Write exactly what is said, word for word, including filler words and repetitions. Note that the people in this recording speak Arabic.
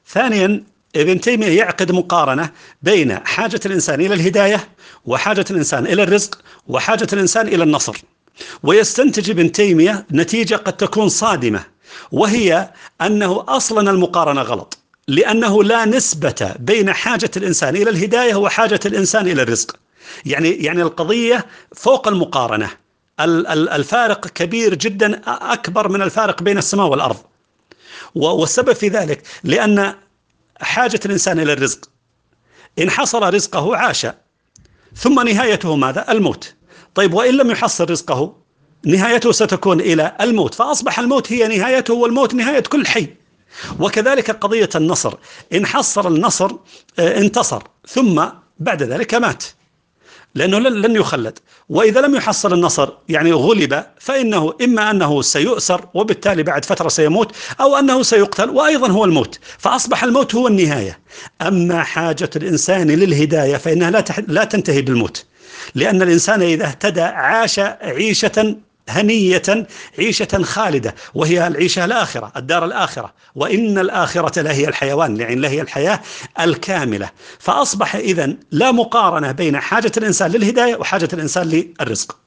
ثانيا، ابن تيمية يعقد مقارنة بين حاجة الإنسان إلى الهداية وحاجة الإنسان إلى الرزق وحاجة الإنسان إلى النصر، ويستنتج ابن تيمية نتيجة قد تكون صادمة، وهي أنه أصلا المقارنة غلط، لأنه لا نسبة بين حاجة الإنسان إلى الهداية وحاجة الإنسان إلى الرزق. يعني يعني القضية فوق المقارنة، الفارق كبير جدا، أكبر من الفارق بين السماء والأرض. والسبب في ذلك لأن حاجة الإنسان إلى الرزق، إن حصل رزقه عاش، ثم نهايته ماذا؟ الموت. طيب وإن لم يحصل رزقه نهايته ستكون إلى الموت، فأصبح الموت هي نهايته والموت نهاية كل حي. وكذلك قضية النصر، إن حصل النصر انتصر، ثم بعد ذلك مات، لأنه لن يخلد. وإذا لم يحصل النصر يعني غلب، فإنه إما أنه سيؤسر وبالتالي بعد فترة سيموت، أو أنه سيقتل وأيضا هو الموت، فأصبح الموت هو النهاية. أما حاجة الإنسان للهداية فإنها لا, تح... لا تنتهي بالموت، لأن الإنسان إذا اهتدى عاش عيشة هنية، عيشة خالدة، وهي العيشة الآخرة، الدار الآخرة، وإن الآخرة لهي الحيوان، يعني لهي الحياة الكاملة. فأصبح إذن لا مقارنة بين حاجة الإنسان للهداية وحاجة الإنسان للرزق.